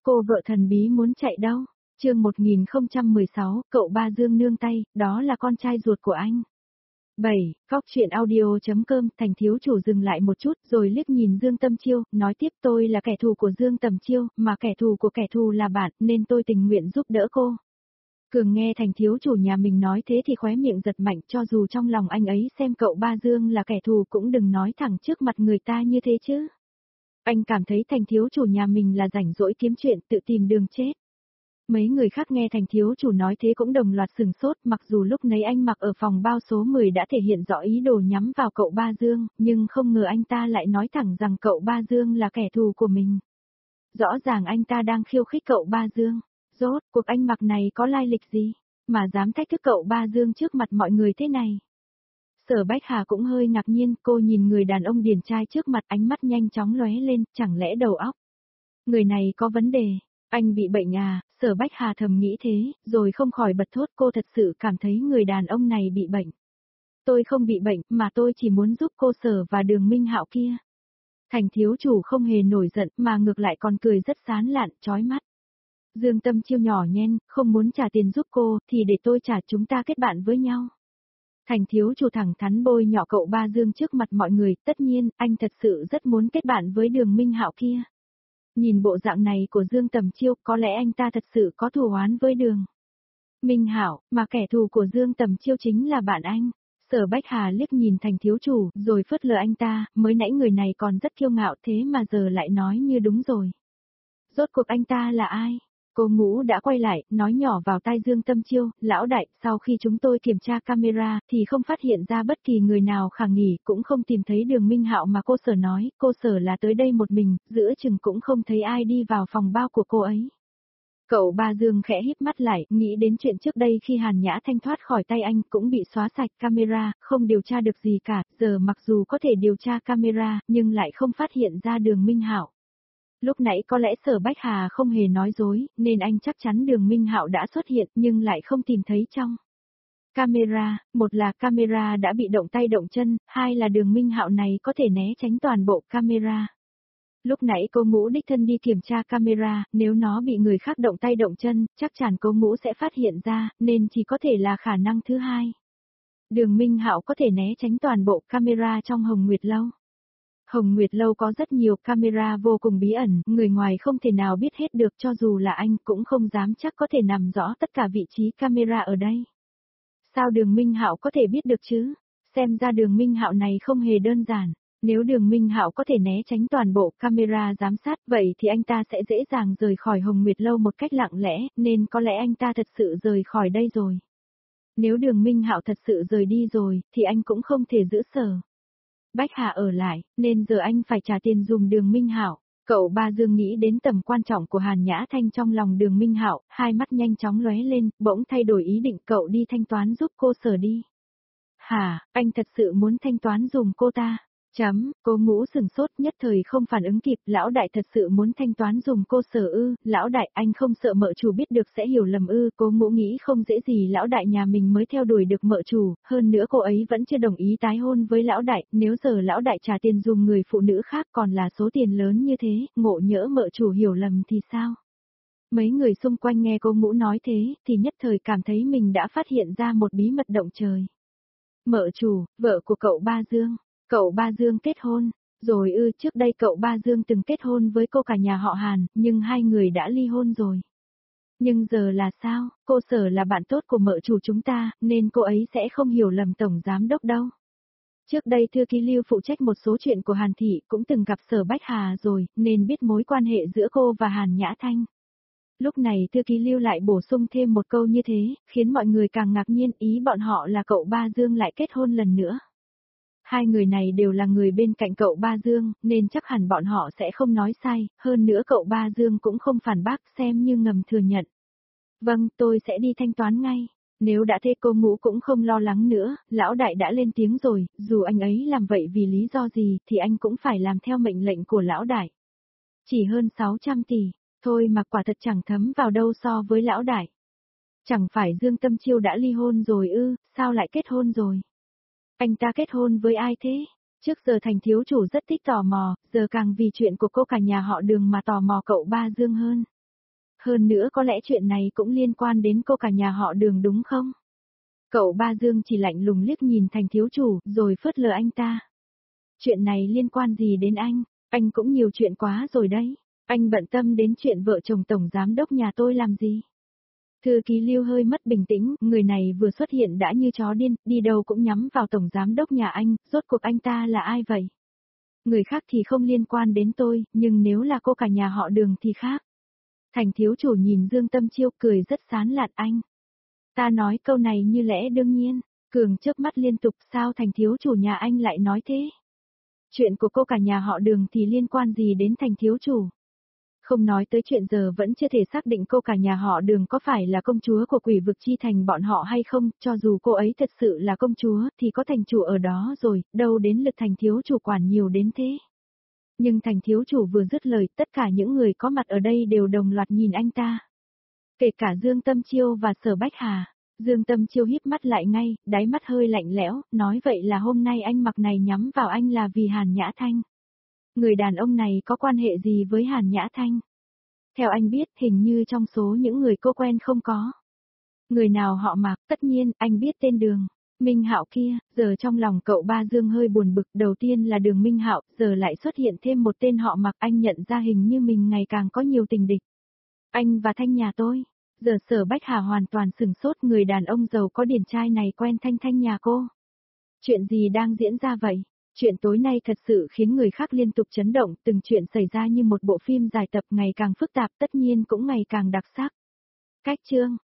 Cô vợ thần bí muốn chạy đâu? Chương 1016, cậu ba Dương nương tay, đó là con trai ruột của anh. 7. Phóc truyện audio.com. Thành thiếu chủ dừng lại một chút rồi liếc nhìn Dương Tâm Chiêu, nói tiếp tôi là kẻ thù của Dương Tầm Chiêu, mà kẻ thù của kẻ thù là bạn, nên tôi tình nguyện giúp đỡ cô. Cường nghe thành thiếu chủ nhà mình nói thế thì khóe miệng giật mạnh, cho dù trong lòng anh ấy xem cậu ba Dương là kẻ thù cũng đừng nói thẳng trước mặt người ta như thế chứ. Anh cảm thấy thành thiếu chủ nhà mình là rảnh rỗi kiếm chuyện tự tìm đường chết. Mấy người khác nghe thành thiếu chủ nói thế cũng đồng loạt sừng sốt, mặc dù lúc nấy anh mặc ở phòng bao số 10 đã thể hiện rõ ý đồ nhắm vào cậu ba Dương, nhưng không ngờ anh ta lại nói thẳng rằng cậu ba Dương là kẻ thù của mình. Rõ ràng anh ta đang khiêu khích cậu ba Dương. Rốt cuộc anh mặc này có lai lịch gì, mà dám thách thức cậu ba Dương trước mặt mọi người thế này. Sở Bách Hà cũng hơi ngạc nhiên, cô nhìn người đàn ông điển trai trước mặt, ánh mắt nhanh chóng lóe lên, chẳng lẽ đầu óc người này có vấn đề, anh bị bệnh à? Sở Bách Hà thầm nghĩ thế, rồi không khỏi bật thốt, cô thật sự cảm thấy người đàn ông này bị bệnh. Tôi không bị bệnh, mà tôi chỉ muốn giúp cô Sở và Đường Minh Hạo kia. Thành thiếu chủ không hề nổi giận, mà ngược lại còn cười rất sán lạn, chói mắt. Dương Tâm Chiêu nhỏ nhen, không muốn trả tiền giúp cô, thì để tôi trả, chúng ta kết bạn với nhau. Thành thiếu chủ thẳng thắn bôi nhọ cậu ba Dương trước mặt mọi người, tất nhiên, anh thật sự rất muốn kết bạn với Đường Minh Hạo kia. Nhìn bộ dạng này của Dương Tầm Chiêu, có lẽ anh ta thật sự có thù oán với Đường Minh Hạo, mà kẻ thù của Dương Tầm Chiêu chính là bạn anh. Sở Bách Hà liếc nhìn thành thiếu chủ, rồi phớt lờ anh ta, mới nãy người này còn rất kiêu ngạo thế mà giờ lại nói như đúng rồi. Rốt cuộc anh ta là ai? Cô Ngũ đã quay lại, nói nhỏ vào tai Dương Tâm Chiêu, lão đại, sau khi chúng tôi kiểm tra camera, thì không phát hiện ra bất kỳ người nào khả nghi, cũng không tìm thấy Đường Minh Hạo mà cô Sở nói, cô Sở là tới đây một mình, giữa chừng cũng không thấy ai đi vào phòng bao của cô ấy. Cậu ba Dương khẽ híp mắt lại, nghĩ đến chuyện trước đây khi Hàn Nhã Thanh thoát khỏi tay anh cũng bị xóa sạch camera, không điều tra được gì cả, giờ mặc dù có thể điều tra camera, nhưng lại không phát hiện ra Đường Minh Hạo. Lúc nãy có lẽ Sở Bách Hà không hề nói dối, nên anh chắc chắn Đường Minh Hạo đã xuất hiện nhưng lại không tìm thấy trong camera, một là camera đã bị động tay động chân, hai là Đường Minh Hạo này có thể né tránh toàn bộ camera. Lúc nãy cô Ngũ đích thân đi kiểm tra camera, nếu nó bị người khác động tay động chân, chắc chắn cô Ngũ sẽ phát hiện ra, nên chỉ có thể là khả năng thứ hai. Đường Minh Hạo có thể né tránh toàn bộ camera trong Hồng Nguyệt Lâu. Hồng Nguyệt Lâu có rất nhiều camera vô cùng bí ẩn, người ngoài không thể nào biết hết được, cho dù là anh cũng không dám chắc có thể nắm rõ tất cả vị trí camera ở đây. Sao Đường Minh Hạo có thể biết được chứ? Xem ra Đường Minh Hạo này không hề đơn giản. Nếu Đường Minh Hạo có thể né tránh toàn bộ camera giám sát, vậy thì anh ta sẽ dễ dàng rời khỏi Hồng Nguyệt Lâu một cách lặng lẽ, nên có lẽ anh ta thật sự rời khỏi đây rồi. Nếu Đường Minh Hạo thật sự rời đi rồi, thì anh cũng không thể giữ Sở Bách Hà ở lại, nên giờ anh phải trả tiền dùm Đường Minh Hạo. Cậu ba Dương nghĩ đến tầm quan trọng của Hàn Nhã Thanh trong lòng Đường Minh Hạo, hai mắt nhanh chóng lóe lên, bỗng thay đổi ý định, cậu đi thanh toán giúp cô Sở đi. Hả, anh thật sự muốn thanh toán dùm cô ta? Cô Ngũ sừng sốt, nhất thời không phản ứng kịp, lão đại thật sự muốn thanh toán dùm cô Sở ư? Lão đại, anh không sợ mợ chủ biết được sẽ hiểu lầm ư? Cô Ngũ nghĩ không dễ gì lão đại nhà mình mới theo đuổi được mợ chủ, hơn nữa cô ấy vẫn chưa đồng ý tái hôn với lão đại, nếu giờ lão đại trả tiền dùm người phụ nữ khác còn là số tiền lớn như thế, ngộ nhỡ mợ chủ hiểu lầm thì sao? Mấy người xung quanh nghe cô Ngũ nói thế, thì nhất thời cảm thấy mình đã phát hiện ra một bí mật động trời. Mợ chủ, vợ của cậu ba Dương. Cậu ba Dương kết hôn, rồi ư? Trước đây cậu ba Dương từng kết hôn với cô cả nhà họ Hàn, nhưng hai người đã ly hôn rồi. Nhưng giờ là sao? Cô Sở là bạn tốt của mợ chủ chúng ta, nên cô ấy sẽ không hiểu lầm tổng giám đốc đâu. Trước đây thư ký Lưu phụ trách một số chuyện của Hàn Thị cũng từng gặp Sở Bách Hà rồi, nên biết mối quan hệ giữa cô và Hàn Nhã Thanh. Lúc này thư ký Lưu lại bổ sung thêm một câu như thế, khiến mọi người càng ngạc nhiên, ý bọn họ là cậu ba Dương lại kết hôn lần nữa. Hai người này đều là người bên cạnh cậu ba Dương, nên chắc hẳn bọn họ sẽ không nói sai, hơn nữa cậu ba Dương cũng không phản bác, xem như ngầm thừa nhận. Vâng, tôi sẽ đi thanh toán ngay. Nếu đã thế cô Ngũ cũng không lo lắng nữa, lão đại đã lên tiếng rồi, dù anh ấy làm vậy vì lý do gì thì anh cũng phải làm theo mệnh lệnh của lão đại. Chỉ hơn 600 tỷ, thôi mà quả thật chẳng thấm vào đâu so với lão đại. Chẳng phải Dương Tâm Chiêu đã ly hôn rồi ư, sao lại kết hôn rồi? Anh ta kết hôn với ai thế? Trước giờ thành thiếu chủ rất thích tò mò, giờ càng vì chuyện của cô cả nhà họ Đường mà tò mò cậu ba Dương hơn. Hơn nữa có lẽ chuyện này cũng liên quan đến cô cả nhà họ Đường đúng không? Cậu ba Dương chỉ lạnh lùng liếc nhìn Thành thiếu chủ, rồi phớt lờ anh ta. Chuyện này liên quan gì đến anh cũng nhiều chuyện quá rồi đấy. Anh bận tâm đến chuyện vợ chồng tổng giám đốc nhà tôi làm gì? Thư ký Lưu hơi mất bình tĩnh, người này vừa xuất hiện đã như chó điên, đi đâu cũng nhắm vào tổng giám đốc nhà anh, rốt cuộc anh ta là ai vậy? Người khác thì không liên quan đến tôi, nhưng nếu là cô cả nhà họ Đường thì khác. Thành thiếu chủ nhìn Dương Tâm Chiêu cười rất sán lạn anh. Ta nói câu này như lẽ đương nhiên, Cường chớp mắt liên tục sao Thành thiếu chủ nhà anh lại nói thế? Chuyện của cô cả nhà họ Đường thì liên quan gì đến Thành thiếu chủ? Không nói tới chuyện giờ vẫn chưa thể xác định cô cả nhà họ Đường có phải là công chúa của quỷ vực chi thành bọn họ hay không, cho dù cô ấy thật sự là công chúa thì có thành chủ ở đó rồi, đâu đến lượt Thành thiếu chủ quản nhiều đến thế. Nhưng Thành thiếu chủ vừa dứt lời, tất cả những người có mặt ở đây đều đồng loạt nhìn anh ta. Kể cả Dương Tâm Chiêu và Sở Bách Hà. Dương Tâm Chiêu híp mắt lại ngay, đáy mắt hơi lạnh lẽo, nói vậy là hôm nay anh mặc này nhắm vào anh là vì Hàn Nhã Thanh. Người đàn ông này có quan hệ gì với Hàn Nhã Thanh? Theo anh biết, hình như trong số những người cô quen không có. Người nào họ Mạc, tất nhiên, anh biết tên Đường. Minh Hạo kia, giờ trong lòng cậu ba Dương hơi buồn bực, đầu tiên là Đường Minh Hạo, giờ lại xuất hiện thêm một tên họ Mạc, anh nhận ra hình như mình ngày càng có nhiều tình địch. Anh và Thanh nhà tôi. Giờ Sở Bách Hà hoàn toàn sừng sốt, người đàn ông giàu có điển trai này quen Thanh nhà cô. Chuyện gì đang diễn ra vậy? Chuyện tối nay thật sự khiến người khác liên tục chấn động, từng chuyện xảy ra như một bộ phim dài tập ngày càng phức tạp tất nhiên cũng ngày càng đặc sắc. Cách chương